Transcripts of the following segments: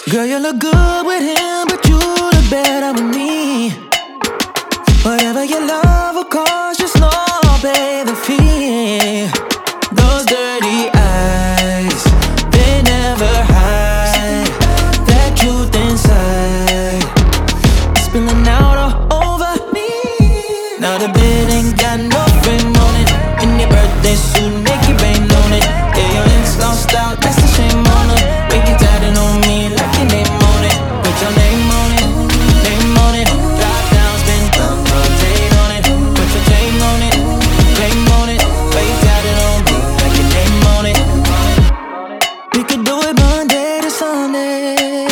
Girl, you look good with him, but you look better with me. Whatever you love, of course, just know I'll pay the fee. Those dirty eyes, they never hide that truth inside. It's spilling out all over me. Now the bed ain't got no frame on it. In your birthday suit, make it rain on it. Yeah, your lips lost out, that's a shame on her. When you tatted on me like your name on it. Put your name on it, name on it. Drop down, spin, rotate on it. Put your name on it, claim on it. When you tatted on me like your name on it. We could do it Monday to Sunday.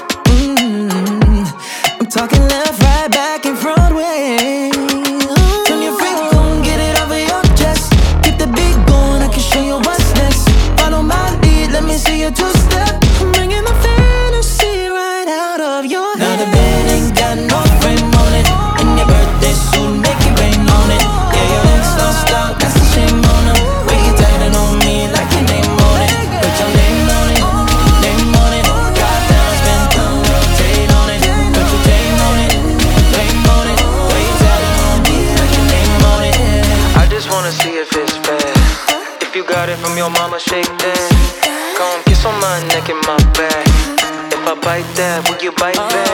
I'm talking left, right, back, and front way. Turn your freak on, get it over your chest. Keep the beat going, I can show you what's next. Follow my lead, let me see you two-step. I'm bringing the fantasy right out of your head. Now the bed ain't got no frame on it. In your birthday suit, make it rain on it. Yeah, your lips lost out, that's a shame on them. When you tatted on me like your name on it. Put your name on it, name on it. Drop down, spin, rotate on it. Put your name on it, claim on it. When you tatted on me like your name on it. I just wanna see if it's fair. If you got it from your mama, shake that. Come kiss on my neck and my back. If I bite that, will you bite back?